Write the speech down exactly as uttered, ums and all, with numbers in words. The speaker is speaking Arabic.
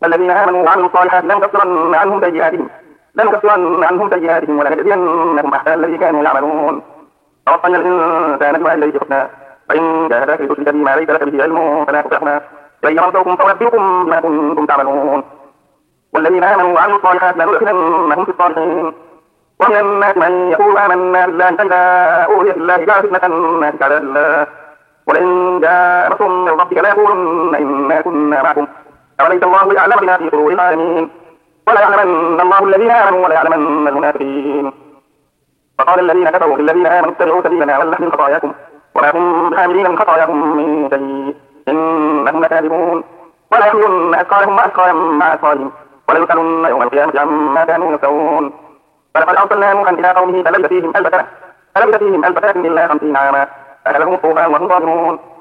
الذين آمنوا وعملوا الصالحات لنكفرن عنهم سيئاتهم لنكفرن عنهم سيئاتهم ولنجزينهم أحسن الذي كانوا يعملون. ووصينا الإنسان بوالديه حسنا فإن جاهداك لتشرك بي ما ليس لك به علم فلا تطعهما إلي مرجعكم فأنبئكم بما كنتم تعملون. والذين آمنوا وعملوا الصالحات لندخلنهم في الصالحين. ومن الناس من يقول آمنا بالله فإذا أوذي في الله جعل فتنة الناس كعذاب الله ولئن جاء نصر من ربك ليقولن إنا كنا معكم أوليس الله يعلم بما في صدور العالمين ولا يعلمن الله الذين آمنوا ولا يعلمن المنافقين. فقال الذين كفروا للذين آمنوا اتبعوا سبيلنا ولنحمل خطاياكم وما هم بحاملين من خطاياكم من شيء إنهم لكاذبون. ولا يحملن أثقالهم وأثقالا مع أثقالهم وليسألن يوم القيامة عما كانوا يفترون. فلقد أرسلنا نوحا إلى قومه فلبث فيهم ألف سنة فلبث فيهم ألف سنة إلا خمسين عاما فأخذهم الطوفان وهم ظالمون.